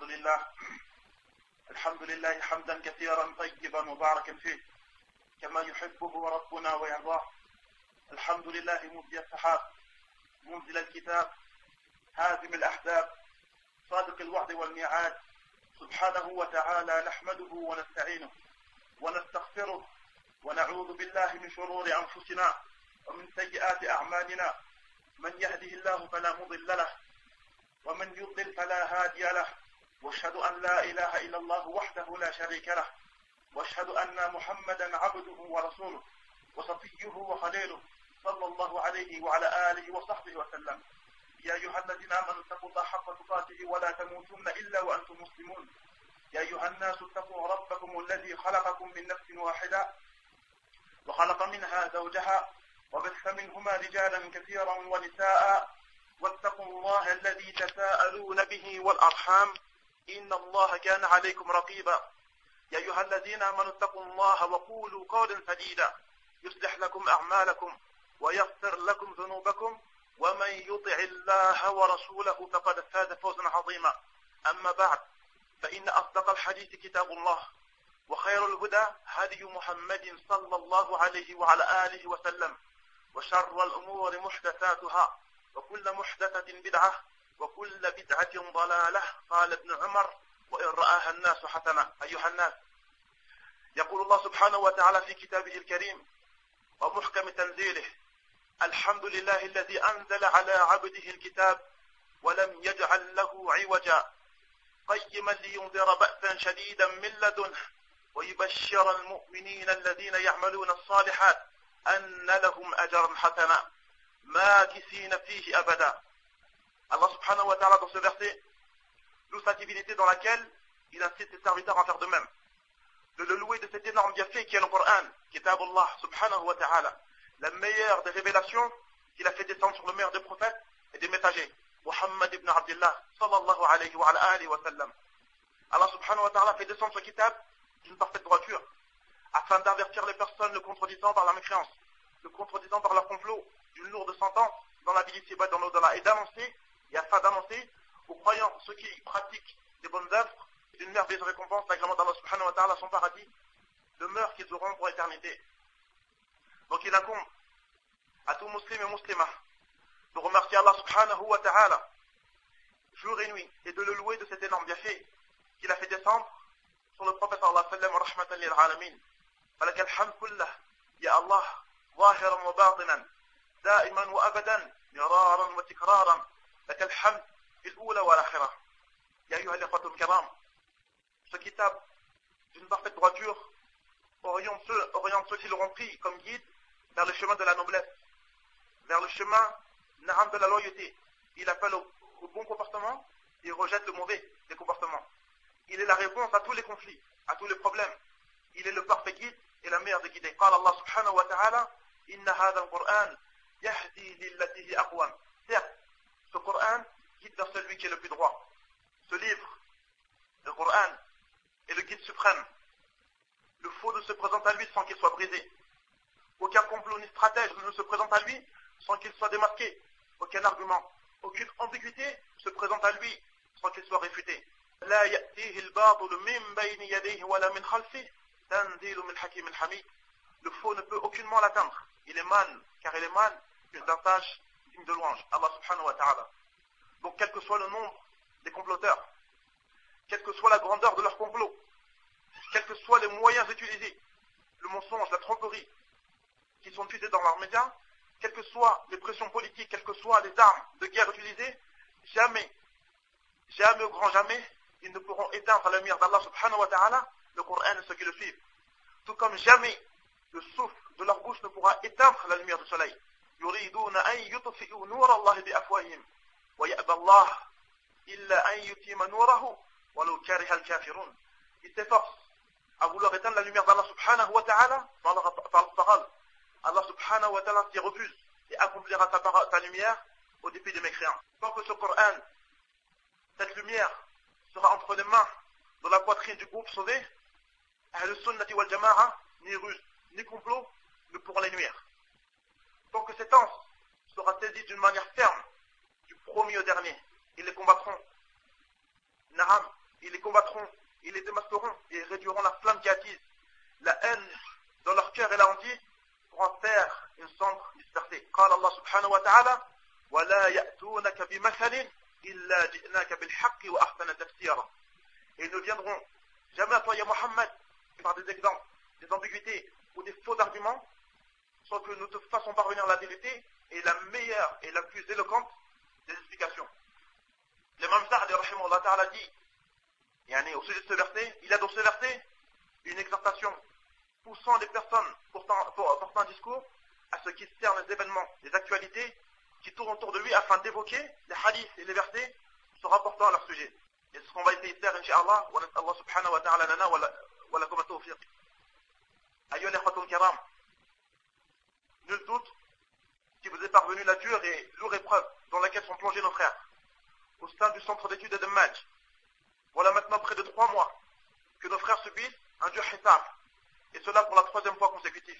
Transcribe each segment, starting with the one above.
الحمد لله حمدا كثيرا طيبا مباركا فيه كما يحبه ربنا ويرضاه. الحمد لله مبدي السحاب منزل الكتاب هازم الأحزاب صادق الوعد والميعاد سبحانه وتعالى نحمده ونستعينه ونستغفره ونعوذ بالله من شرور أنفسنا ومن سيئات أعمالنا. من يهده الله فلا مضل له ومن يضلل فلا هادي له، واشهد أن لا إله إلا الله وحده لا شريك له، واشهد أن محمدا عبده ورسوله وصفيه وخليله صلى الله عليه وعلى آله وصحبه وسلم. يا أيها الذين آمنوا اتقوا الله حق تقاته ولا تموتن إلا وأنتم مسلمون. يا أيها الناس اتقوا ربكم الذي خلقكم من نفس واحدة وخلق منها زوجها وبث منهما رجالا كثيرا ونساء، واتقوا الله الذي تساءلون به والأرحام إن الله كان عليكم رقيبا. يا أيها الذين آمنوا اتقوا الله وقولوا قولا سديدا يصلح لكم أعمالكم ويغفر لكم ذنوبكم، ومن يطع الله ورسوله فقد فاز فوزا عظيما. أما بعد، فإن أصدق الحديث كتاب الله، وخير الهدى هدي محمد صلى الله عليه وعلى آله وسلم، وشر الأمور محدثاتها، وكل محدثة بدعة، وكل بدعة ضلالة. قال ابن عمر: وإن رآها الناس حسنة. أيها الناس، يقول الله سبحانه وتعالى في كتابه الكريم ومحكم تنزيله: الحمد لله الذي أنزل على عبده الكتاب ولم يجعل له عوجا قيما لينذر بأسا شديدا من لدنه ويبشر المؤمنين الذين يعملون الصالحات أن لهم أجرا حسنا ماكثين فيه أبدا. Allah subhanahu wa ta'ala, dans ce verset, loue sa divinité dans laquelle il incite ses serviteurs à faire de même, de le louer de cet énorme bienfait qui est le Coran, Kitabullah subhanahu wa ta'ala, la meilleure des révélations qu'il a fait descendre sur le meilleur des prophètes et des messagers, Muhammad ibn Abdullah sallallahu alayhi wa alihi wa sallam. Allah subhanahu wa ta'ala fait descendre ce kitab d'une parfaite droiture, afin d'avertir les personnes le contredisant par la mécréance, le contredisant par leur complot, d'une lourde sentence dans la vie d'ici-bas, dans l'au-delà, et d'annoncer, et afin d'annoncer aux croyants, ceux qui pratiquent des bonnes œuvres, d'une merveilleuse récompense, l'agrément d'Allah subhanahu wa ta'ala, son paradis, demeure qu'ils auront pour éternité. Donc il incombe à tout musulman et musulmane de remercier Allah subhanahu wa ta'ala jour et nuit, et de le louer de cet énorme bienfait qu'il a fait descendre sur le prophète sallallahu alayhi wa sallam, rahmatan lil alamin. فلك الحمد كله يا الله ظاهرا وباطنا دائما وابدا مرارا وتكرارا لك الحمد في الاولى والاخره. يا ايها الاخوه الكرام، ce kitab d'une parfaite droiture oriente ceux qui l'auront pris comme guide vers le chemin de la noblesse, vers le chemin de la loyauté. Il appelle au bon comportement et rejette le mauvais des comportements. Il est la réponse à tous les conflits, à tous les problèmes. Il est le parfait guide et la meilleure des guidés. قال الله سبحانه وتعالى: إن هذا القرآن يهدي للتي هي أقوم. Certes, ce Coran guide vers celui qui est le plus droit. Ce livre, le Coran, est le guide suprême. Le faux ne se présente à lui sans qu'il soit brisé. Aucun complot ni stratège ne se présente à lui sans qu'il soit démasqué. Aucun argument, aucune ambiguïté se présente à lui sans qu'il soit réfuté. لا يأتيه الباطل من بين يديه ولا من خلفه تنزيل من حكيم حميد. Le faux ne peut aucunement l'atteindre. Il émane, car il émane d'un sage digne de louange, Allah subhanahu wa ta'ala. Donc quel que soit le nombre des comploteurs, quelle que soit la grandeur de leur complot, quels que soient les moyens utilisés, le mensonge, la tromperie, qui sont utilisés dans leurs médias, quelles que soient les pressions politiques, quelles que soient les armes de guerre utilisées, jamais, au grand jamais, ils ne pourront éteindre la lumière d'Allah subhanahu wa ta'ala, le Coran et ceux qui le suivent. Tout comme jamais le souffle de leur bouche ne pourra éteindre la lumière du soleil. يريدون أن يطفئوا نور الله بأفواههم ويأبى الله إلا أن يتم نوره ولو كره الكافرون. Ils s'efforcent à vouloir éteindre la lumière d'Allah subhanahu wa ta'ala par leur parole. Allah subhanahu wa ta'ala s'y refuse et accomplira ta lumière au dépit des mécréants. Tant que ce Coran, cette lumière, sera entre les mains de la poitrine du groupe sauvé, Ahl Sunnati wal Jama'a, ni ruse, ni complot ne pourront les nuire. Tant que cette anse sera saisie d'une manière ferme, du premier au dernier, ils les combattront. Naam, combattront, ils les démasqueront et réduiront la flamme qui attise la haine dans leur cœur et la hantise pour en faire une cendre dispersée. قال الله سبحانه وتعالى ولا يأتونك بمثل إلا جئناك بالحق وأحسن تفسيرا. Et ils ne viendront jamais à toi, ya Muhammad, par des exemples, des ambiguïtés ou des faux arguments, sans que nous te fassions parvenir la vérité et la meilleure et la plus éloquente des explications. L'imam Sa'di rahimahullah ta'ala dit, au sujet de ce verset, il y a dans ce verset une exhortation poussant les personnes portant un discours à ce qui concerne les événements, les actualités qui tournent autour de lui afin d'évoquer les hadiths et les versets se rapportant à leur sujet. Et c'est ce qu'on va essayer de faire, Inch'Allah, wa nas'al Allah subhanahu wa ta'ala lana wa lakum at-tawfiq. Ayyuha al-ikhwatul kiram, nul doute qu'il vous est parvenu la dure et lourde épreuve dans laquelle sont plongés nos frères au sein du centre d'études de Damaj. Voilà maintenant près de 3 mois que nos frères subissent un dur hisab, et cela pour la 3e fois consécutive.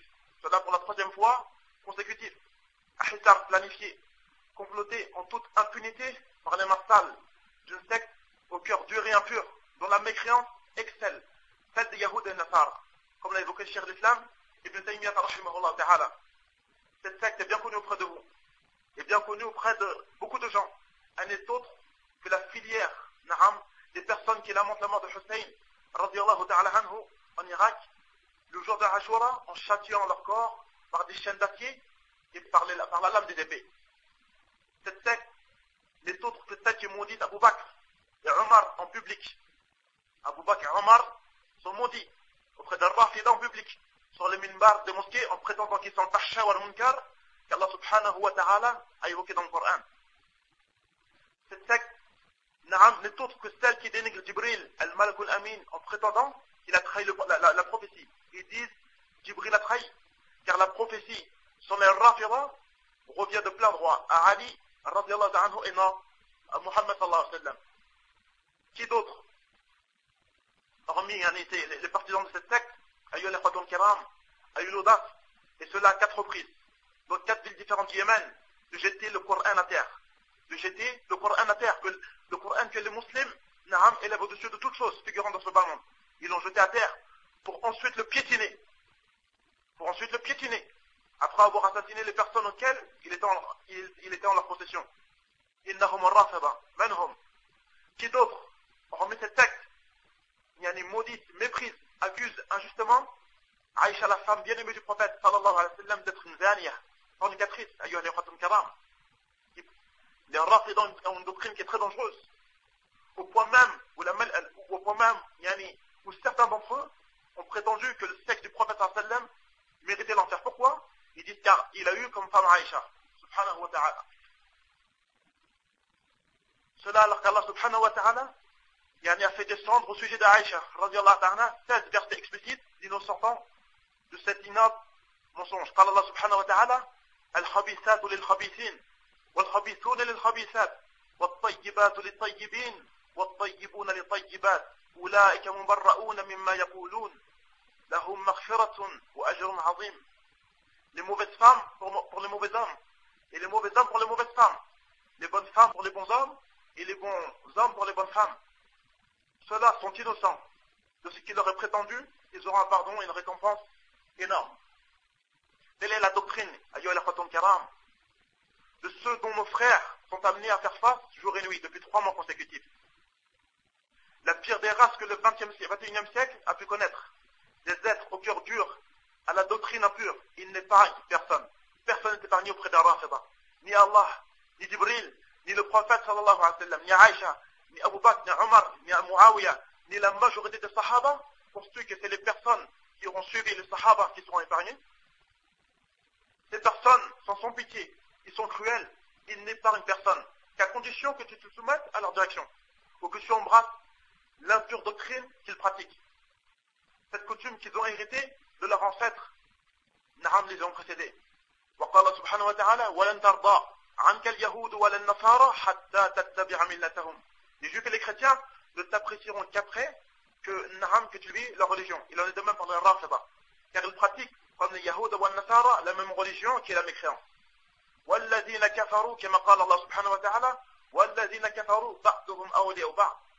Un hisab planifié, comploté en toute impunité par les mains sales d'une secte au cœur dur et impur, dont la mécréance excelle celle des Yahoud et Nasara, comme l'a évoqué le Cheikh d'Islam, Ibn Taymiyyah rahimahullah ta'ala. Cette secte est bien connue auprès de vous, et bien connue auprès de beaucoup de gens. Elle n'est autre que la filière, des personnes qui lamentent la mort de Hussein, radiyallahu ta'ala anhu, en Irak, le jour de Ashura, en châtiant leur corps par des chaînes d'acier et par la lame des épées. Cette secte n'est autre que celle qui maudit Abu Bakr et Omar en public. Abu Bakr et Omar sont maudits auprès d'un Rafida en public, sur les minbars des mosquées, en prétendant qu'ils sont Tahsha wal Munkar, qu'Allah subhanahu wa ta'ala a évoqué dans le Coran. Cette secte n'est autre que celle qui dénigre Jibril, al-Malak al-Amin, en prétendant qu'il a trahi la prophétie. Ils disent Jibril a trahi, car la prophétie, sur les Rafida, revient de plein droit à Ali, radiyallahu anhu, et non à Muhammad sallallahu alayhi wa sallam. Qui d'autre, hormis les partisans de cette secte, a eu les kiram, a eu l'audace, et cela à 4 reprises, dans 4 villes différentes du Yémen, de jeter le Coran à terre. Que le Coran que les musulmans élèvent au-dessus de toutes choses figurant dans ce bas monde. Ils l'ont jeté à terre pour ensuite le piétiner. Après avoir assassiné les personnes auxquelles il était en leur possession. Innahum ar-rafida, manhum. Qui d'autre, hormis cette secte, maudite, méprise, accuse injustement Aïcha, la femme bien-aimée du prophète sallallahu alayhi wa sallam, d'être une zaniya, fornicatrice, ayyuha al-ikhwatul kiram. Les Rafidah ont une doctrine qui est très dangereuse, au point même où certains d'entre eux ont prétendu que le sexe du prophète sallallahu alayhi wa sallam méritait l'enfer. Pourquoi? Ils disent car il a eu comme femme Aïcha, subhanahu wa ta'ala. Cela alors qu'Allah subhanahu wa ta'ala a fait descendre au sujet d'Aïcha, radiyallahu ta'ala, 16 versets explicites l'innocentant de cet ignoble mensonge. قال الله سبحانه وتعالى الخبيثات للخبيثين والخبيثون للخبيثات والطيبات للطيبين والطيبون للطيبات أولئك مبرؤون مما يقولون لهم مغفرة وأجر عظيم. Les mauvaises femmes pour les mauvais hommes, et les mauvais hommes pour les mauvaises femmes, les bonnes femmes pour les bons hommes, et les bons hommes pour les bonnes femmes. Ceux-là sont innocents de ce qui leur est prétendu, ils auront un pardon et une récompense énorme. Telle est la doctrine, ayyuha al-ikhwatul kiram, de ceux dont nos frères sont amenés à faire face jour et nuit depuis 3 mois consécutifs. La pire des races que le 21e siècle a pu connaître, des êtres au cœur dur, à la doctrine impure, il n'épargne personne. Personne n'est épargné auprès d'un Rafida. Ni Allah, ni Jibril, ni le prophète sallallahu alayhi wa sallam, ni Aïcha, ni Abu Bakr, ni Omar, ni Muawiyah, ni la majorité des Sahaba, poursuit que c'est les personnes qui auront suivi les Sahaba qui seront épargnés. Ces personnes sont sans pitié, ils sont cruels, ils n'épargnent personne, qu'à condition que tu te soumettes à leur direction, ou que tu embrasses l'impure doctrine qu'ils pratiquent. Cette coutume qu'ils ont héritée de leurs ancêtres, Na'am les ont précédés. وقال سبحانه وتعالى ولن ترضى عنك اليهود ولا النصارى حتى تتبع ملتهم. Les juifs et les chrétiens ne t'apprécieront qu'après que tu vis leur religion. Il en est de même pour les Rafida, car ils pratiquent comme les Yahoud ou les Nasara la même religion qui est la mécréance. والذين كفروا كما قال الله سبحانه وتعالى والذين كفروا بعضهم أولياء بعض.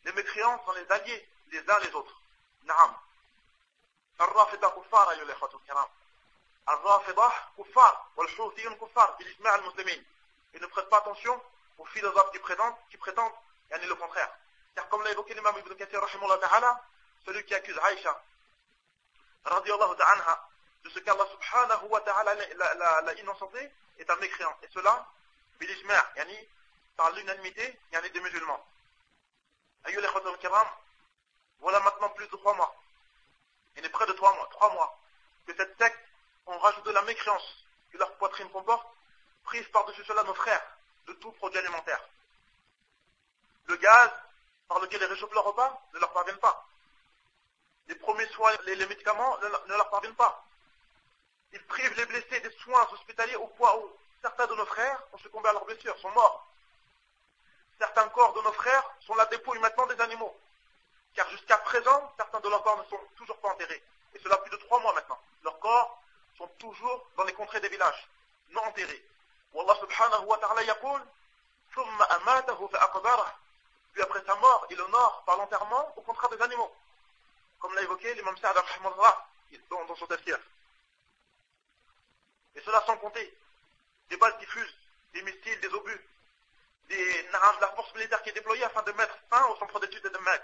Les mécréants sont les alliés les uns les autres. Naam. Al-Rafida kuffar, ayyuha al-ikhwatu al-kiram. Al-Rafida kuffar, wal-Houthiyun kuffar, bil-ijma' al-muslimin. Ils ne prêtent pas attention aux philosophes qui prétendent le contraire. Car comme l'a évoqué l'imam Ibn Kathir, rahimahullah ta'ala, celui qui accuse Aïcha, radiyallahu ta'anha, de ce qu'Allah subhanahu wa ta'ala l'a innocenté, est un mécréant. Et cela, bil-ijma', par l'unanimité, des musulmans. Ayyuha al-ikhwatu al-kiram, voilà maintenant plus de 3 mois. Il est près de 3 mois, que cette secte ont rajouté la mécréance que leur poitrine comporte, prise par-dessus cela nos frères de tout produit alimentaire. Le gaz par lequel ils réchauffent leur repas ne leur parviennent pas. Les premiers soins, les médicaments ne leur parviennent pas. Ils privent les blessés des soins hospitaliers au point où certains de nos frères ont succombé à leurs blessures, sont morts. Certains corps de nos frères sont la dépouille maintenant des animaux. Car jusqu'à présent, certains de leurs corps ne sont toujours pas enterrés. Et cela plus de 3 mois maintenant. Leurs corps sont toujours dans les contrées des villages, non enterrés. Wallah subhanahu wa ta'ala yaqul, thumma amatahu fa aqbarah. Puis après sa mort, il honore par l'enterrement au contraire des animaux. Comme l'a évoqué l'imam Sa'd rahimahullah dans son tafsir. Et cela sans compter des balles qui fusent, des missiles, des obus, de la force militaire qui est déployée afin de mettre fin au centre d'études de Dammaj.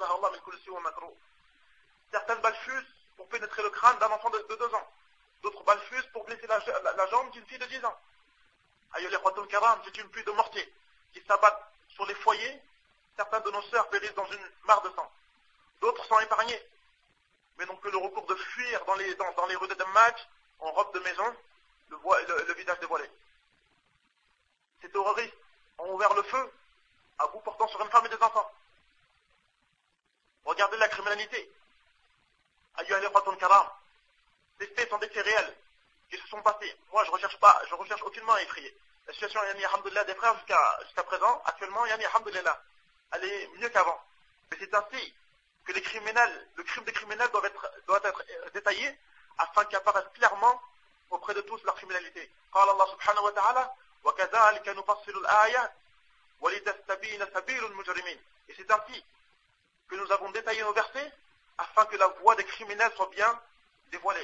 Certaines balles fusent pour pénétrer le crâne d'un enfant de 2 ans. D'autres balles fusent pour blesser la jambe d'une fille de 10 ans. Ayyuha al-ikhwatu al-kiram, c'est une pluie de mortiers qui s'abattent sur les foyers. Certains de nos sœurs périssent dans une mare de sang. D'autres sont épargnés, mais n'ont que le recours de fuir dans les rues de Dammaj en robe de maison, le visage dévoilé. Ces terroristes ont ouvert le feu à bout portant sur une femme et des enfants. Regardez la criminalité. Ayyuha al-ikhwatu al-kiram, les faits sont des faits réels qui se sont passés. Moi, je recherche aucunement à effrayer. La situation, alhamdoulilah, des frères jusqu'à présent, actuellement, alhamdoulilah, elle est mieux qu'avant. Mais c'est ainsi que le crime des criminels doit être détaillé afin qu'apparaisse clairement auprès de tous leur criminalité. قال الله سبحانه وتعالى وكذلك نفصل الآيات ولتستبين سبيل المجرمين. Et c'est ainsi que nous avons détaillé nos versets afin que la voie des criminels soit bien dévoilée.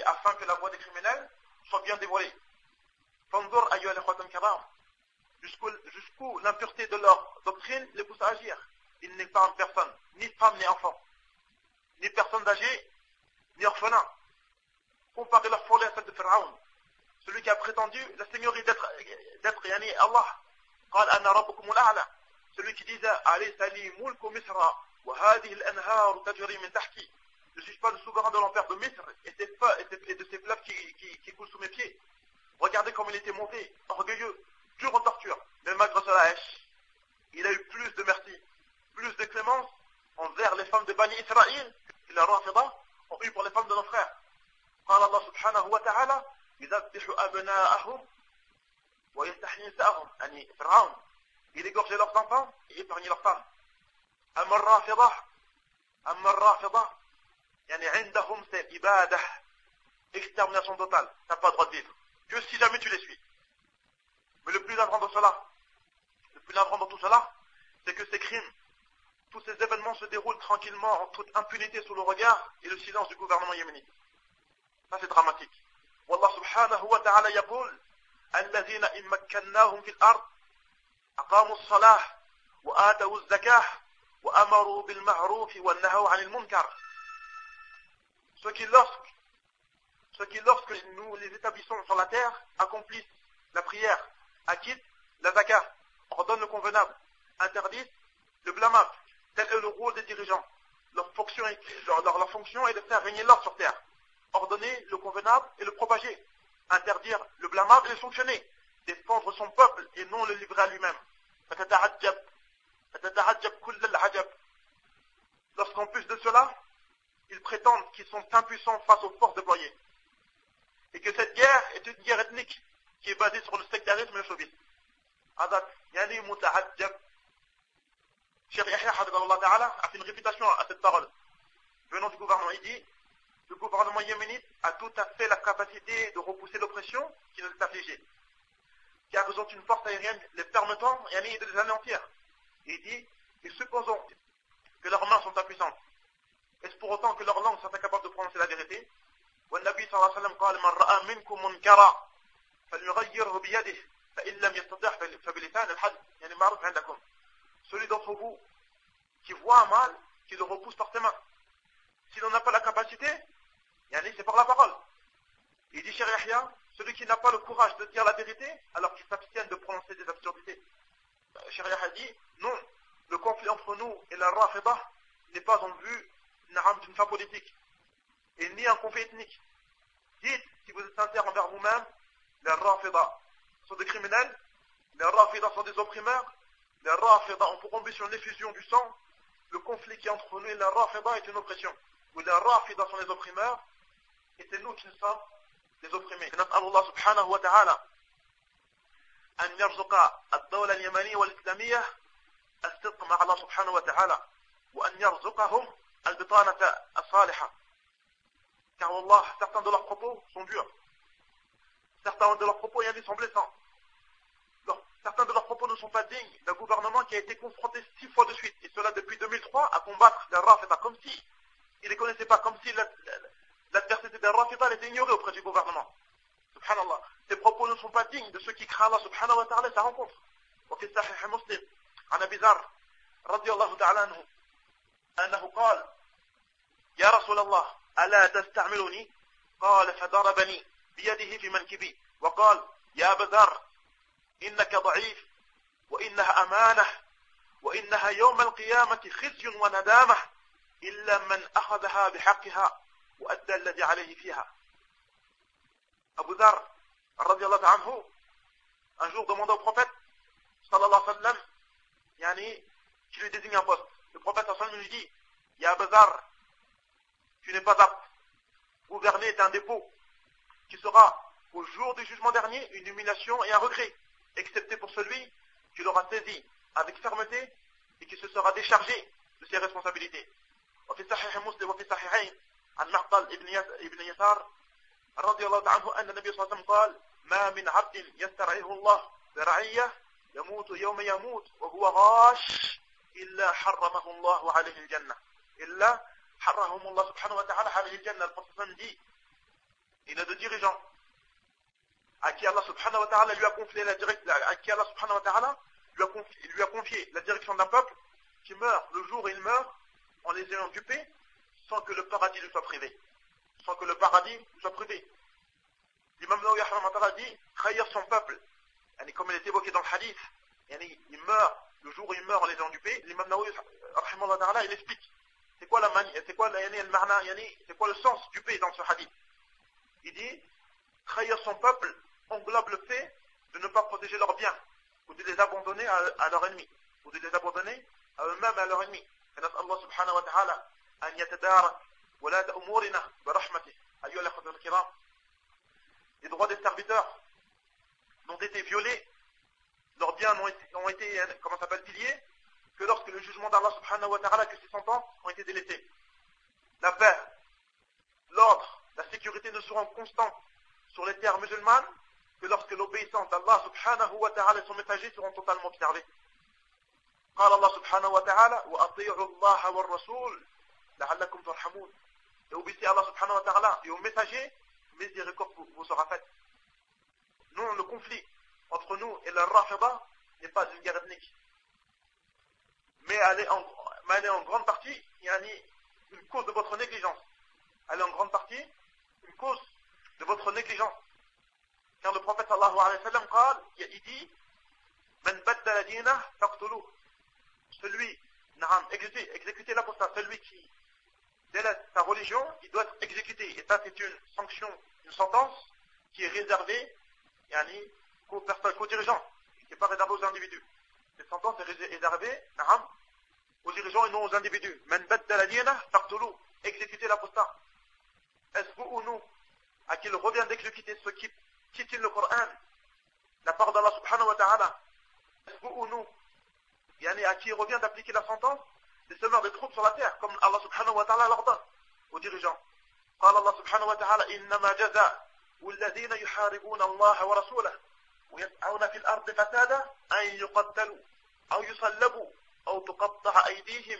فانظر أيها الأخوة الكرام, jusqu'où l'impureté de leur doctrine les pousse à agir. Il n'est pas en personne, ni femme ni enfant, ni personne âgée, ni orphelin. Comparez leur folie à celle de Pharaon, celui qui a prétendu la seigneurie d'être Allah. قال أنا ربكم الأعلى, celui qui disait أليس لي ملك مصر وهذه الأنهار تجري من تحتي. Ne suis-je pas le souverain de l'empire de Misr et de ces fleuves qui coulent sous mes pieds? Regardez comme il était monté, orgueilleux, dur en torture. Mais malgré cela, il a eu plus de merci, plus de clémence envers les femmes de Bani Israël que les Rafida ont eu pour les femmes de nos frères. قال الله سبحانه وتعالى يذبح أبناءهم ويستحيي نساءهم. Pharaon, il égorgeait leurs enfants et épargnait leurs femmes. أما الرافضة عندهم c'est ibadah, extermination totale, t'as pas le droit de vivre que si jamais tu les suis. Mais le plus navrant de tout cela, c'est que ces crimes, tous ces événements se déroulent tranquillement en toute impunité sous le regard et le silence du gouvernement yéménite. Ça c'est dramatique. Wallah subhanahu wa ta'ala yaqul الذين إن مكناهم في الأرض أقاموا الصلاة وآتوا الزكاة وأمروا بالمعروف ونهوا عن المنكر. Ceux qui lorsque nous les établissons sur la terre, accomplissent la prière, acquittent la zakat, ordonnent le convenable, interdisent le blâmable. Tel est le rôle des dirigeants. Leur fonction est de faire régner l'ordre sur terre. Ordonner le convenable et le propager. Interdire le blâmable et le sanctionner. Défendre son peuple et non le livrer à lui-même. Lorsqu'en plus de cela, ils prétendent qu'ils sont impuissants face aux forces déployées. Et que cette guerre est une guerre ethnique qui est basée sur le sectarisme et le chauvinisme. Cheikh Yahya Hafidhahullah Ta'ala a fait une réputation à cette parole. Venant du gouvernement, il dit, le gouvernement yéménite a tout à fait la capacité de repousser l'oppression qui nous est affligée. Car ils ont une force aérienne les permettant de les anéantir. Il dit, et supposons que leurs mains sont impuissantes? Est-ce pour autant que leurs langues sont incapables de prononcer la vérité? والنبي صلى الله عليه وسلم قال من رأى منكم منكرا فليغيره بيده فإن لم يستطع فبلسانه الحد يعني معروف عندكم. Celui d'entre vous qui voit un mal, qui le repousse par ses mains. Si l'on n'a pas la capacité, c'est par la parole. Il dit Cheikh Yahya, celui qui n'a pas le courage de dire la vérité, alors qu'il s'abstienne de prononcer des absurdités. Cheikh Yahya dit, non, le conflit entre nous et la Rafida n'est pas en vue d'une fin politique, et ni un conflit ethnique. Dites, si vous êtes sincère envers vous-même, les Rafida sont des criminels, les Rafida sont des opprimeurs, les Rafida ont pour ambition l'effusion du sang. Le conflit qui est entre nous et les Rafida est une oppression. Où les Rafida sont les opprimeurs, et c'est nous qui sommes les opprimés. نسأل الله سبحانه وتعالى أن يرزق الدولة اليمنية والإسلامية الصدق مع الله سبحانه وتعالى وأن يرزقهم البطانة الصالحة. Car Allah, certains de leurs propos sont durs. Certains de leurs propos sont blessants. Certains de leurs propos ne sont pas dignes d'un gouvernement qui a été confronté 6 fois de suite, et cela depuis 2003, à combattre les Rafida, comme si ils ne les connaissaient pas, comme si l'adversité des Rafida était ignorée auprès du gouvernement. Subhanallah. Ces propos ne sont pas dignes de ceux qui craignent Allah subhanahu wa ta'ala et sa rencontre. وفي صحيح مسلم عن أبي ذر رضي الله تعالى عنه أنه قال يا رسول الله ألا تستعملني؟ قال فضربني بيده في منكبي وقال يا أبا ذر إنك ضعيف وإنها أمانة وإنها يوم القيامة خزي وندامة إلا من أخذها بحقها وأدى الذي عليه فيها. Abu Dhar, radiyallahu anhu, un jour demanda au prophète, sallallahu alayhi wa sallam, qui lui désigne un poste. Le prophète sallallahu alayhi wa sallam lui dit, Ya Abu Dhar, tu n'es pas apte. Gouverner est un dépôt qui sera au jour du jugement dernier une humiliation et un regret, excepté pour celui qui l'aura saisi avec fermeté et qui se sera déchargé de ses responsabilités. وفي صحيح مسلم وفي صحيحين عن معقل ابن يسار رضي الله عنه أن النبي صلى الله عليه وسلم قال ما من عبد يسترعيه الله برعية يموت يوم يموت وهو غاش إلا حرمه الله عليه الجنة إلا حرمه الله سبحانه وتعالى عليه الجنة. Le prophète dit, il a deux dirigeants à qui Allah subhanahu wa ta'ala lui a confié la direction, à qui Allah subhanahu wa ta'ala lui a confié la direction d'un peuple qui meurt le jour où il meurt en les ayant dupés sans que le paradis lui soit privé. Sans que le paradis lui soit privé. L'imam Nawawi a dit, trahir son peuple, comme il est évoqué dans le hadith, il meurt, le jour où il meurt en les ayant dupés, l'imam Nawawi, il explique, c'est quoi le sens du paix dans ce hadith. Il dit, trahir son peuple englobe le fait de ne pas protéger leurs biens, ou de les abandonner à leurs ennemis, ou de les abandonner à eux-mêmes et à leurs ennemis. فنسأل الله سبحانه وتعالى أن يتدارك ولاة أمورنا برحمته. أيها الأخوة الكرام, les droits des serviteurs n'ont été violés, leurs biens ont été pillés, que lorsque le jugement d'Allah subhanahu wa ta'ala, que ses sentences ont été délaissées. La paix, l'ordre, la sécurité ne seront constantes sur les terres musulmanes que lorsque l'obéissance d'Allah subhanahu wa ta'ala et son messager seront totalement observés. قال الله سبحانه وتعالى وأطيعوا الله والرسول لعلكم ترحمون. Et obéissez à Allah subhanahu wa ta'ala et au messager, miséricorde vous sera faite. Non, le conflit entre nous et la Rafida n'est pas une guerre ethnique. Mais elle est en grande partie une cause de votre négligence. Elle est en grande partie une cause de votre négligence. Car le prophète sallallahu alayhi wa sallam il dit Man baddala dinah faqtuluh. Celui, exécuter l'apostat, celui qui délaisse sa religion, il doit être exécuté. Et ça, c'est une sanction, une sentence qui est réservée qu'aux dirigeants, qui n'est pas réservée aux individus. Cette sentence est réservée aux dirigeants et non aux individus. Man baddala dinah faqtuluh. Exécuter l'apostat. Est-ce vous ou nous, à qui il revient d'exécuter ceux qui piétinent le Coran, la part d'Allah subhanahu wa ta'ala? Est-ce vous ou nous, à qui il revient d'appliquer la sentence des semeurs des troupes sur la terre, comme Allah subhanahu wa ta'ala l'ordonne aux dirigeants? قال الله سبحانه وتعالى إنما جزاء والذين يحاربون الله ورسوله ويسعون في الأرض فسادا أن يقتلوا أو يصلبوا أو تقطع أيديهم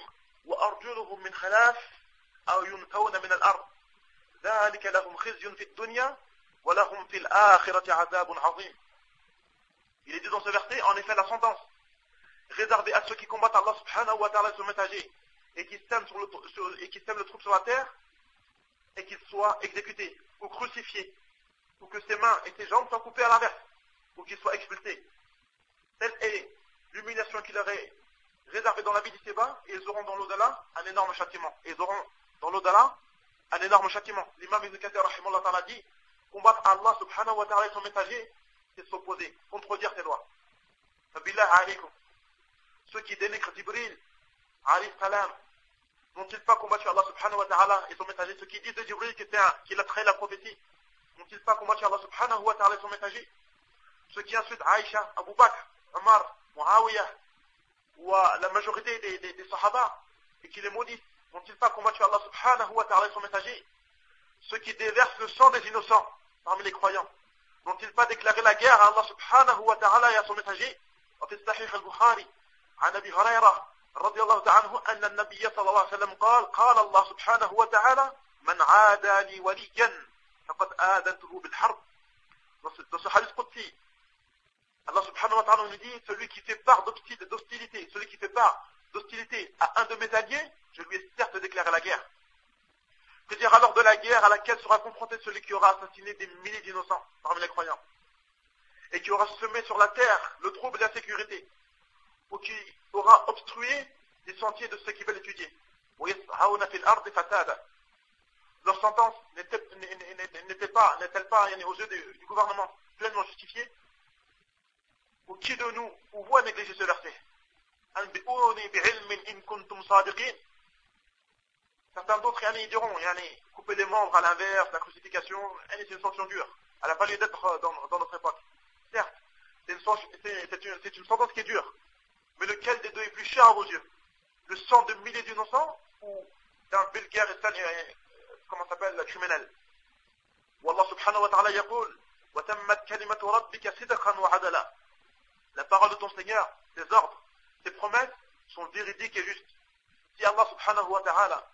وأرجلهم من خلاف أو ينفون من الأرض ذلك لهم خزي في الدنيا ولهم في الآخرة عذاب عظيم. Il est dit dans ce verset, en effet, la sentence réservée à ceux qui combattent Allah subhanahu wa ta'ala et son messager et qui sèment le trouble sur la terre et qu'ils soient exécutés ou crucifiés ou que ses mains et ses jambes soient coupées à l'inverse ou qu'ils soient expulsés. Telle est l'humiliation qui leur est réservée dans la vie d'ici-bas et ils auront dans l'au-delà un énorme châtiment. Et ils auront dans l'au-delà un énorme châtiment. L'imam Ibn Kathir rahimahullah ta'ala dit, combattre Allah subhanahu wa ta'ala et son messager, c'est s'opposer, contredire ses lois. Fabillah alaykum. Ceux qui dénigrent Jibril, alayhi salam, n'ont-ils pas combattu Allah subhanahu wa ta'ala et son messager? Ceux qui disent de Jibril qu'il a trahi la prophétie, n'ont-ils pas combattu Allah subhanahu wa ta'ala et son messager? Ceux qui insultent Aïcha, Abu Bakr, Omar, Muawiyah, ou la majorité des Sahaba, et qui les maudissent, n'ont-ils pas combattu Allah subhanahu wa ta'ala et son messager? Ceux qui déversent le sang des innocents parmi les croyants, n'ont-ils pas déclaré la guerre à Allah subhanahu wa ta'ala et à son messager? وفي الصحيح البخاري عن أبي هريرة رضي الله تعالى عنه أن النبي صلى الله عليه وسلم قال الله سبحانه وتعالى من عادى لي وليا فقد آذنته بالحرب. Dans ce hadith qudsi, Allah subhanahu wa ta'ala nous dit, celui qui fait part d'hostilité, celui qui fait part d'hostilité à un de mes alliés, je lui ai certes déclaré la guerre. Que dire alors de la guerre à laquelle sera confronté celui qui aura assassiné des milliers d'innocents parmi les croyants et qui aura semé sur la terre le trouble et l'insécurité, ou qui aura obstrué les sentiers de ceux qui veulent étudier. Leur sentence n'est-elle pas aux yeux du gouvernement pleinement justifiée? Ou qui de nous voit négliger ce verset? Certains d'autres diront, couper les membres à l'inverse, la crucifixion, c'est une sanction dure. Elle n'a pas lieu d'être dans notre époque. Certes, c'est une sentence qui est dure. Mais lequel des deux est plus cher à vos yeux? Le sang de milliers d'innocents ou d'un vulgaire et comment s'appelle, criminel? Wallah subhanahu wa ta'ala yaqul wa tammat kalimatu rabbika sidqan wa adala. La parole de ton Seigneur, ses ordres, ses promesses sont véridiques et justes. Si Allah subhanahu wa ta'ala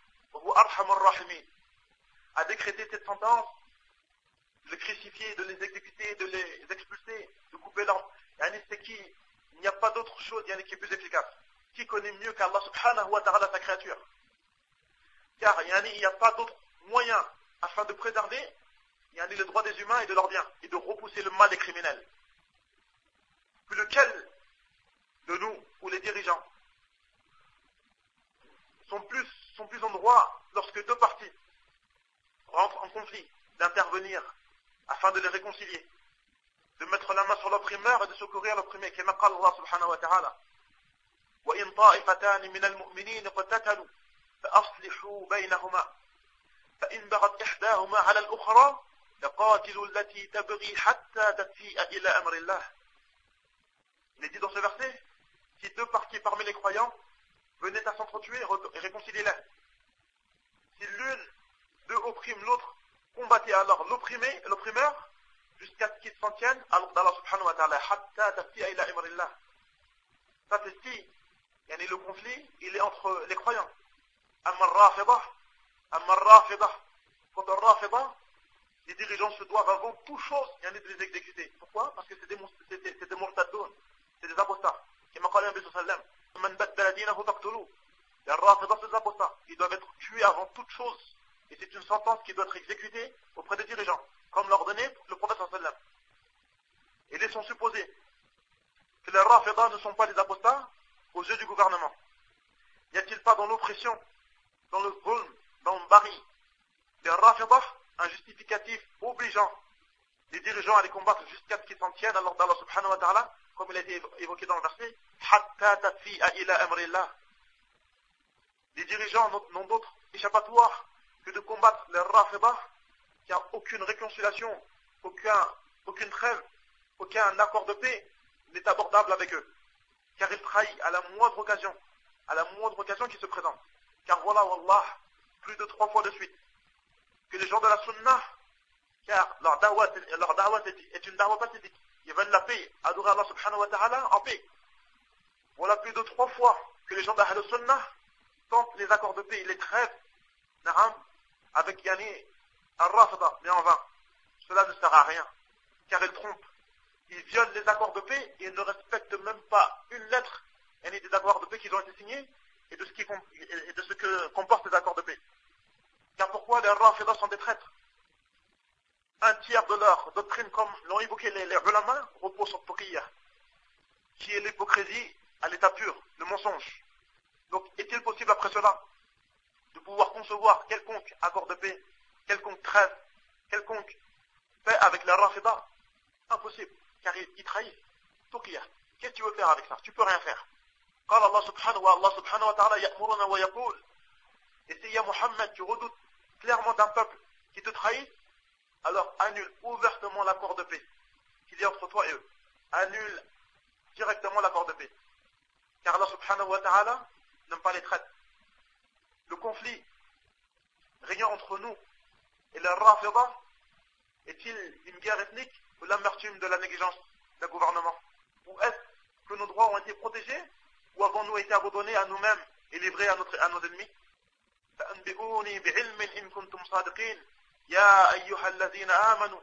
a décrété cette sentence, de les crucifier, de les exécuter, de les expulser, de couper leurs... c'est qu'il n'y a pas d'autre chose qui est plus efficace. Qui connaît mieux qu'Allah subhanahu wa ta'ala sa créature? Car il n'y a pas d'autre moyen afin de préserver les droits des humains et de leurs biens et de repousser le mal des criminels. Puis lequel de nous ou les dirigeants sont plus en droit lorsque deux parties rentrent en conflit d'intervenir afin de les réconcilier, de mettre la main sur l'opprimeur et de secourir l'opprimé, comme قال Allah subhanahu wa ta'ala وَإِنْ طَائِفَتَانِ مِنَ الْمُؤْمِنِينَ اقْتَتَلُوا فَأَصْلِحُوا بَيْنَهُمَا فَإِنْ بَغَتْ إِحْدَاهُمَا عَلَى الْأُخْرَى فَقَاتِلُوا الَّتِي تَبْغِي حَتَّى تَفِيءَ إِلَى أَمْرِ اللَّهِ. Il est dit dans ce verset, si deux parties parmi les croyants venaient à s'entretuer, réconciliez-les. Si l'une d'eux opprime l'autre, combattez alors l'opprimé et l'opprimeur jusqu'à ce qu'ils s'en tiennent à Allah subhanahu wa ta'ala. Hatta tafi'a ila amrillah. Ça c'est si, le conflit, il est entre les croyants. Amma al-Rafidah. Quant au Rafidah, les dirigeants se doivent avant toute chose, de les exécuter. Pourquoi? Parce que c'est des murtadoun, c'est des apostats. Comme a dit le Nabi sallallahu alayhi wa sallam, man baddala dinahu faqtuluh. Les Rafidah, c'est des apostats. Ils doivent être tués avant toute chose. Et c'est une sentence qui doit être exécutée auprès des dirigeants, comme l'a ordonné le prophète sallallahu alayhi wa sallam. Et laissons supposer que les Rafidah ne sont pas des apostats aux yeux du gouvernement. N'y a-t-il pas dans l'oppression, dans le zulm, dans le bari, des Rafidah, un justificatif obligeant les dirigeants à les combattre jusqu'à ce qu'ils s'en tiennent à l'ordre d'Allah subhanahu wa ta'ala, comme il a été évoqué dans le verset, hatta tafi'a ila amrillah. Les dirigeants n'ont d'autre échappatoire que de combattre les Rafidah, car aucune réconciliation, aucune trêve, aucun accord de paix n'est abordable avec eux, car ils trahissent à la moindre occasion qui se présente. Car voilà, wallah, plus de 3 fois de suite, que les gens de la Sunnah, car leur da'wah est une da'wah pacifique, ils veulent la paix, adorer Allah subhanahu wa ta'ala en paix. Voilà plus de 3 fois que les gens d'Ahl Sunnah tentent les accords de paix, ils les trêvent, avec al-Rafida, mais en vain. Cela ne sert à rien, car ils trompent. Ils violent les accords de paix et ils ne respectent même pas une lettre des accords de paix qui ont été signés et de ce que comportent les accords de paix. Car pourquoi les Rafidas sont des traîtres? Un tiers de leur doctrine, comme l'ont évoqué les ulama, repose sur Taqiyya, qui est l'hypocrisie à l'état pur, le mensonge. Donc, est-il possible après cela de pouvoir concevoir quelconque accord de paix, quelconque trêve, quelconque paix avec les Rafidas? Impossible, car ils trahissent. Taqiyya. Qu'est-ce que tu veux faire avec ça? Tu peux rien faire. قال Allah subhanahu wa ta'ala ya'muruna wa yaqul. Et si ya Muhammad, tu redoutes clairement d'un peuple qui te trahit, alors annule ouvertement l'accord de paix qu'il y a entre toi et eux. Annule directement l'accord de paix. Car Allah subhanahu wa ta'ala n'aime pas les traites. Le conflit régnant entre nous et les Rafidah est-il une guerre ethnique ou l'amertume de la négligence d'un gouvernement? Ou est-ce que nos droits ont été protégés ou avons-nous été abandonnés à nous-mêmes et livrés à nos ennemis? فأنبئوني بعلم إن كنتم صادقين يا أيها الذين آمنوا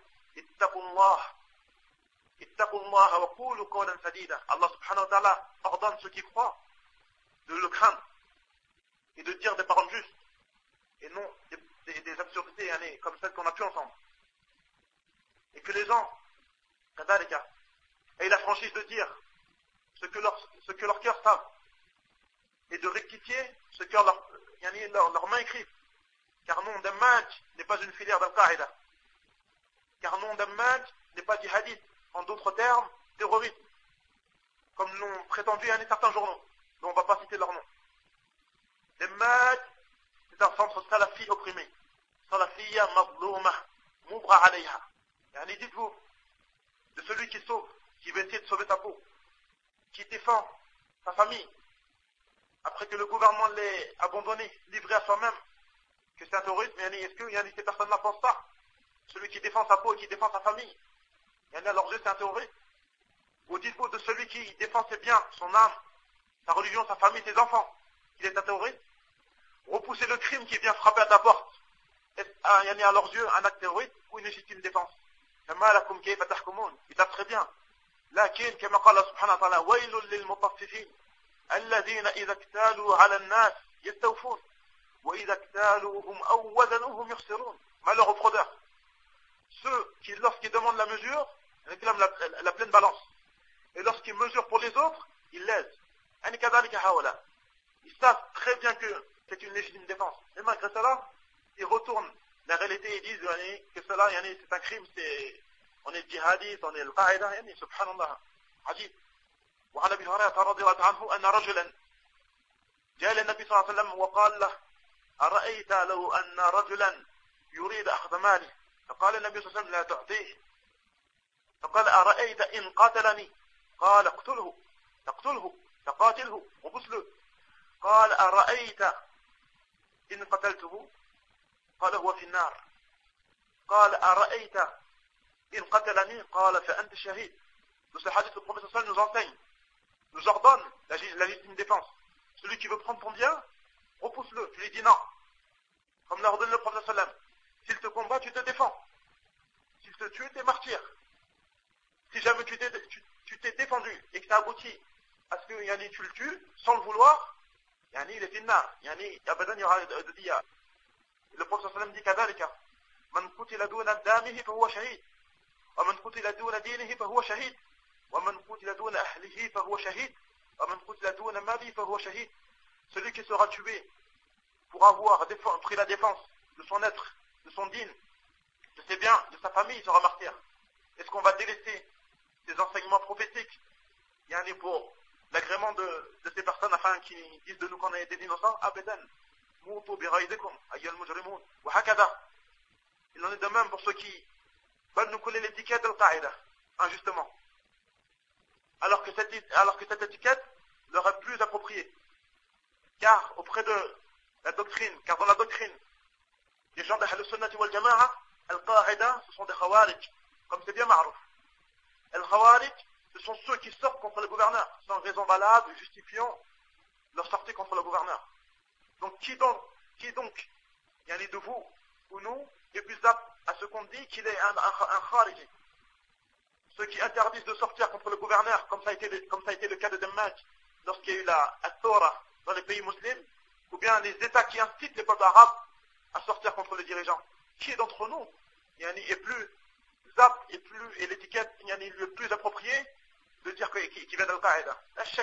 اتقوا الله وقولوا قولا سديدا. Allah subhanahu wa ta'ala ordonne ceux qui croient de le craindre et de dire des paroles justes et non des absurdités comme celles qu'on a pu entendre. Et que les gens aient la franchise de dire ce que leurs cœurs savent et de rectifier ce que leurs mains écrivent. Car non Dammaj n'est pas une filière d'Al-Qaïda. Car non Dammaj n'est pas djihadiste. En d'autres termes, terroriste. Comme l'ont prétendu certains journaux, dont on ne va pas citer leur nom. Dammaj, c'est un centre salafi opprimé. Salafiyya mazlouma, mubra alayha. Dites-vous, de celui qui sauve, qui veut essayer de sauver sa peau, qui défend sa famille, après que le gouvernement l'ait abandonné, livré à soi-même, que c'est un terroriste, mais est-ce que ces personnes-là pensent ça? Celui qui défend sa peau et qui défend sa famille, à leurs yeux c'est un terroriste? Ou dites-vous de celui qui défend ses biens, son âme, sa religion, sa famille, ses enfants, qu'il est un terroriste? Repousser le crime qui vient frapper à ta porte, est-ce à leurs yeux un acte terroriste ou une légitime défense? Ils savent très bien. لكن كما قال سبحانه وتعالى ويل للمطففين الذين إذا اكتالوا على الناس يستوفون وإذا اكتالوهم أو وزنوهم يخسرون. Malheur aux fraudeurs, ceux qui lorsqu'ils demandent la mesure réclament la pleine balance, et lorsqu'ils mesurent pour les autres ils lèsent. Ils savent très bien que c'est une légitime défense, et malgré cela ils retournent la réalité et disent que cela c'est un crime, on est djihadiste, on est al-Qaïda, subhanallah, ajib. وعن ابي هريره رضي الله عنه ان رجلا جاء الى النبي صلى الله عليه وسلم وقال له ارايت لو ان رجلا يريد اخذ مالي فقال النبي صلى الله عليه وسلم لا تعطيه فقال ارايت ان قاتلني قال اقتله فقاتله وبسله قال ارايت ان قتلته قال هو في النار قال ارايت in qatalani qala fa anta shahid. De ce hadith, le prophète sallallahu nous enseigne, nous ordonne la légitime défense. Celui qui veut prendre ton bien, repousse-le, tu lui dis non. Comme l'a ordonné le prophète sallallahu. S'il te combat, tu te défends. S'il te tue, tu es martyr. Si jamais tu t'es défendu et que ça aboutit à ce que tu le tues sans le vouloir, il est finnar, abadan il y aura de diya. Le prophète sallallahu dit kadhalika man qutila duna damihi fa huwa shahid. ومن قتل دون دينه فهو شهيد ومن قتل دون أهله فهو شهيد ومن قتل دون ماله فهو شهيد. Celui qui sera tué pour avoir pris la défense de son être, de son dîne, de ses biens, de sa famille, sera martyr. Est-ce qu'on va délaisser ces enseignements prophétiques pour l'agrément de ces personnes afin qu'ils disent de nous qu'on est des innocents? Abadan. Moutou bi ghaydikum ayyuhal mujrimun. Wa hakada. Il en est de même pour ceux qui veulent nous coller l'étiquette d'Al-Qaïda, injustement. Alors que cette étiquette leur est plus appropriée. Car dans la doctrine des gens d'Ahl al-Sunnah wal Jama'a, Al-Qaïda, ce sont des Khawarij, comme c'est bien ma'rouf. Al-Khawarij, ce sont ceux qui sortent contre le gouverneur, sans raison valable, justifiant leur sortie contre le gouverneur. Donc qui donc yani de vous ou nous est plus apte à ce qu'on dit qu'il est un khariji? Ceux qui interdisent de sortir contre le gouverneur, comme ça a été le cas de Dammaj, lorsqu'il y a eu la Torah dans les pays musulmans, ou bien les États qui incitent les peuples arabes à sortir contre les dirigeants. Qui d'entre nous est plus apte et l'étiquette le plus approprié de dire qu'il vient d'Al-Qaïda?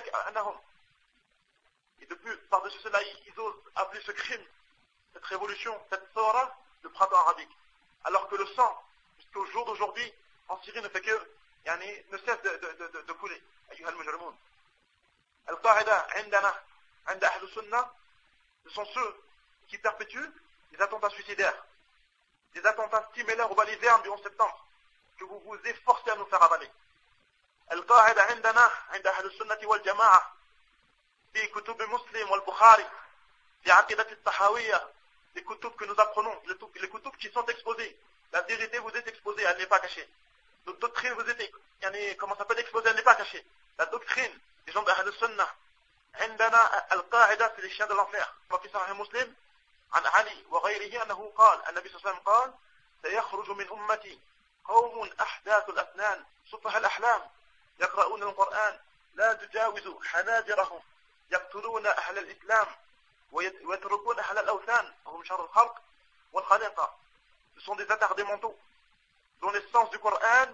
Et de plus, par-dessus cela, ils osent appeler ce crime, cette révolution, cette Torah, le printemps arabique. Alors que le sang, jusqu'au jour d'aujourd'hui, en Syrie ne fait que, ne cesse de couler. أيها المجرمون. Al-Qaïda, عندنا, عند أهل السنة, ce sont ceux qui perpétuent des attentats suicidaires, des attentats similaires au balivernes du 11 septembre, que vous vous efforcez à nous faire avaler. Al-Qaïda, عندنا, عند أهل السنة والجماعة, في كتب مسلم والبخاري, في عقيدة الطحاوية, les kutub que nous apprenons, les kutub qui sont exposés. La vérité vous est exposée, elle n'est pas cachée. Notre doctrine vous est, comment ça peut exposer, elle n'est pas cachée. La doctrine des gens de Ahl al-Sunnah, عندنا القاعدة في les chiens de l'enfer. وفي صحيح مسلم عن علي وغيره أنه قال النبي صلى الله عليه وسلم قال سيخرج من أمتي قوم أحداث الأسنان سفه الأحلام يقرؤون القرآن لا تجاوز حناجرهم يقتلون أهل الإسلام ويتركون أهل الأوثان وهم شر الخلق والخليقة. Ce sont des attardés mentaux dont les sens du Coran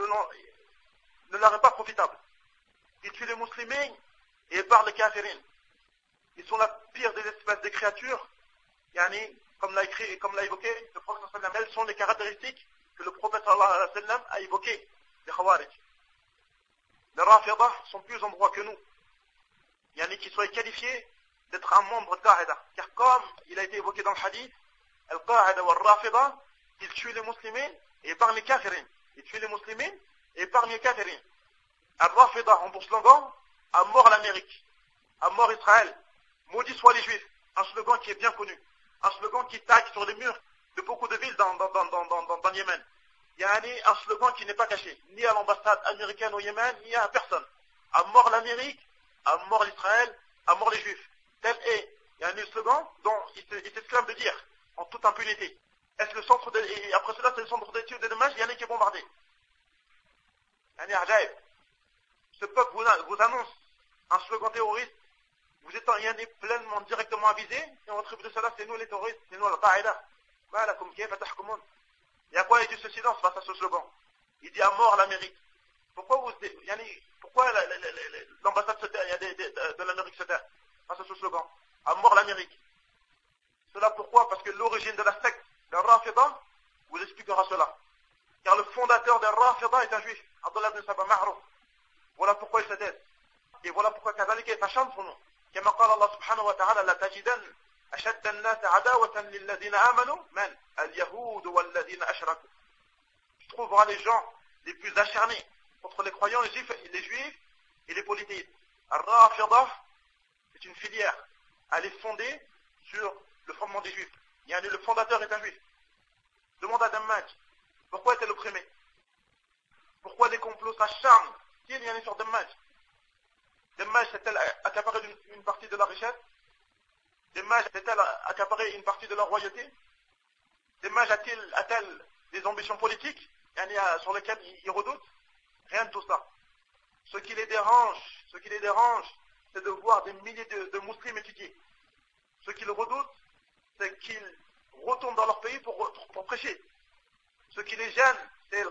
ne leur est pas profitable. Ils tuent les musulmans et épargnent les kafirines. Ils sont la pire des espèces des créatures, comme l'a évoqué le prophète sallallahu alayhi wa sallam. Elles sont les caractéristiques que le prophète sallallahu alayhi wa sallam a évoquées, les Khawarij. Les Rafidah sont plus en droit que nous, qui soient qualifiés d'être un membre de Qaïda. Car comme il a été évoqué dans le hadith, Al-Qaïda ou Al-Rafida, ils tuent les musulmans et épargnent les kafirines. Ils tuent les musulmans et épargnent les kafirines. Al-Rafida ont pour slogan à mort l'Amérique, à mort Israël, maudits soient les Juifs. Un slogan qui est bien connu. Un slogan qui tague sur les murs de beaucoup de villes dans le Yémen. Il y a un slogan qui n'est pas caché, ni à l'ambassade américaine au Yémen, ni à personne. À mort l'Amérique, à mort l'Israël, à mort les Juifs. Tel est, il y a un slogan dont il s'exclame de dire, en toute impunité. Est-ce le centre et après cela, c'est le centre d'études et de dommages, il y en a qui est bombardé. Ce peuple vous annonce un slogan terroriste, vous êtes pleinement, directement avisé, et on attribue de cela, c'est nous les terroristes, c'est nous Al-Qaïda. Il y a quoi il dit ce silence face à ce slogan? Il dit à mort l'Amérique. Pourquoi l'ambassade de l'Amérique se tait face à ce slogan? À mort l'Amérique. Cela pourquoi? Parce que l'origine de la secte des Rafida vous expliquera cela. Car le fondateur des Rafida est un juif, Abdullah ibn Saba Ma'ruf. Voilà pourquoi il se tait. Et voilà pourquoi كذلك يتشنفون كما قال الله سبحانه وتعالى لتجدن أشد الناس عداوة للذين آمنوا من اليهود والذين أشركوا. Tu trouveras les gens les plus acharnés contre les croyants, les juifs et les polythéistes. Al-Rafida, c'est une filière. Elle est fondée sur le fondement des juifs. Le fondateur est un juif. Demande à Dammaj, pourquoi est-elle opprimée? Pourquoi les complots s'acharnent sur Dammaj? Dammaj s'est-elle accaparé une partie de la richesse? Dammaj s'est-elle accaparé une partie de la royauté? Dammaj a-t-elle des ambitions politiques sur lesquelles ils redoutent? Rien de tout ça. Ce qui les dérange, c'est de voir des milliers de musulmans étudier. Ce qu'ils redoutent, c'est qu'ils retournent dans leur pays pour prêcher. Ce qui les gêne, c'est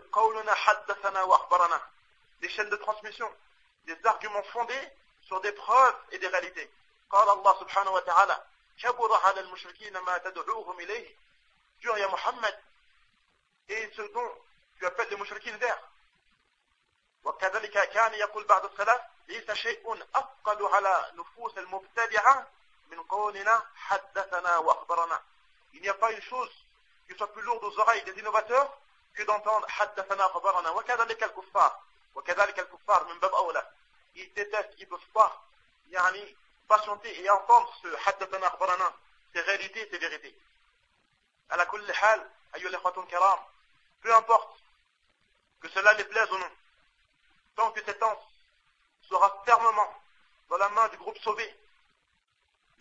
les chaînes de transmission, des arguments fondés sur des preuves et des réalités. قال الله سبحانه وتعالى كبر على المشركين ما تدعوهم إليه. Dur ya Muhammad, et ce dont tu appelles les mushrikines vers. وكذلك كان يقول بعض السلف ليس شيء أثقل على نفوس المبتدعة من قولنا حدثنا وأخبرنا. Il n'y a pas une chose qui soit plus lourde aux oreilles des innovateurs que d'entendre حدثنا أخبرنا. وكذلك الكفار من باب أولى. Ils détestent, ils ne peuvent pas patienter et entendre ce حدثنا أخبرنا, ces réalités, ces vérités. على كل حال أيها الإخوة الكرام, peu importe que cela les plaise ou non, tant que cette anse sera fermement dans la main du groupe sauvé,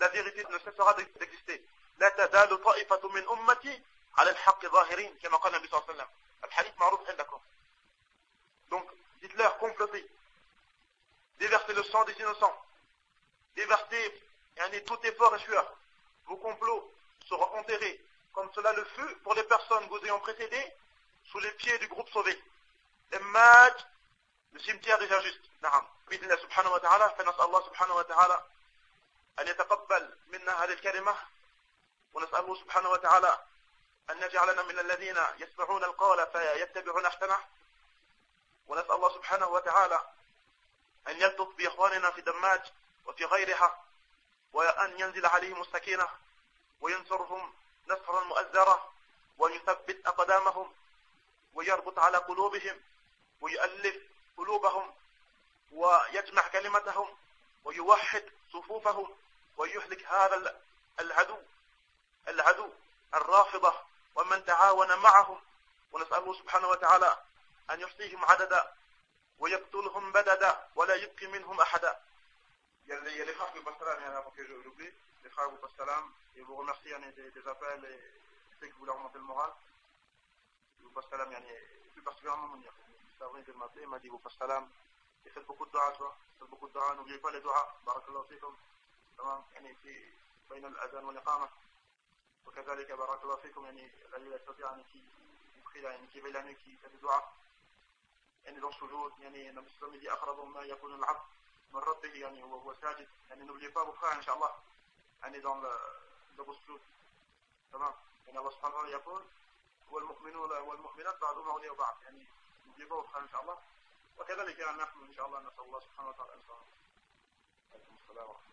la vérité ne cessera d'exister. لا تزال طائفة من أمتي على الحق ظاهرين كما قال النبي صلى الله عليه وسلم. الحديث معروف عندكم. Donc, dites-leur, complotez. Déversez le sang des innocents. Déversez tout effort et sueur. Vos complots seront enterrés, comme cela le fut pour les personnes vous ayant précédé, sous les pieds du groupe sauvé. L'Emmaj, le cimetière des injustes. نعم. بإذن الله سبحانه وتعالى فنسأل الله سبحانه وتعالى أن يتقبل منا هذه الكلمة ونسأل الله سبحانه وتعالى أن يجعلنا من الذين يسمعون القول فيتبعون أحسنه ونسأل الله سبحانه وتعالى أن يلطف بإخواننا في دماج وفي غيرها وأن ينزل عليهم السكينة وينصرهم نصرا مؤزرا ويثبت أقدامهم ويربط على قلوبهم ويؤلف قلوبهم ويجمع كلمتهم ويوحد صفوفهم ويهلك هذا العدو الرافضة ومن تعاون معهم ونسأل الله سبحانه وتعالى أن يحصيهم عددا ويقتلهم بددا ولا يبقي منهم أحدا. Il y a les frères qui vous passent salam, avant que j'oublie, les frères vous passent salam et vous remercient des appels et du fait que vous leur montez le moral. Vous passent salam, plus particulièrement mon yaf. Il est venu de m'appeler, il m'a dit vous passez salam et faites beaucoup de dua, faites beaucoup de dua, n'oubliez pas les dua, barakallahu fikum. تمام في بين الأذان والإقامة وكذلك بارك الله فيكم الذي لا يستطيع أن يقيل بيلانه كي تدعى dans le sujoud النبي صلى الله عليه وسلم dit أقرب ما يكون العبد من ربه وهو ساجد n'oubliez pas vos frères إنشاء الله dans le sujoud تمام الله سبحانه وتعالى يقول والمؤمنون والمؤمنات بعضهم أولياء بعض n'oubliez pas vos frères إن شاء الله وكذلك نحن إن شاء الله نسأل الله سبحانه وتعالى عليكم السلام ورحمة الله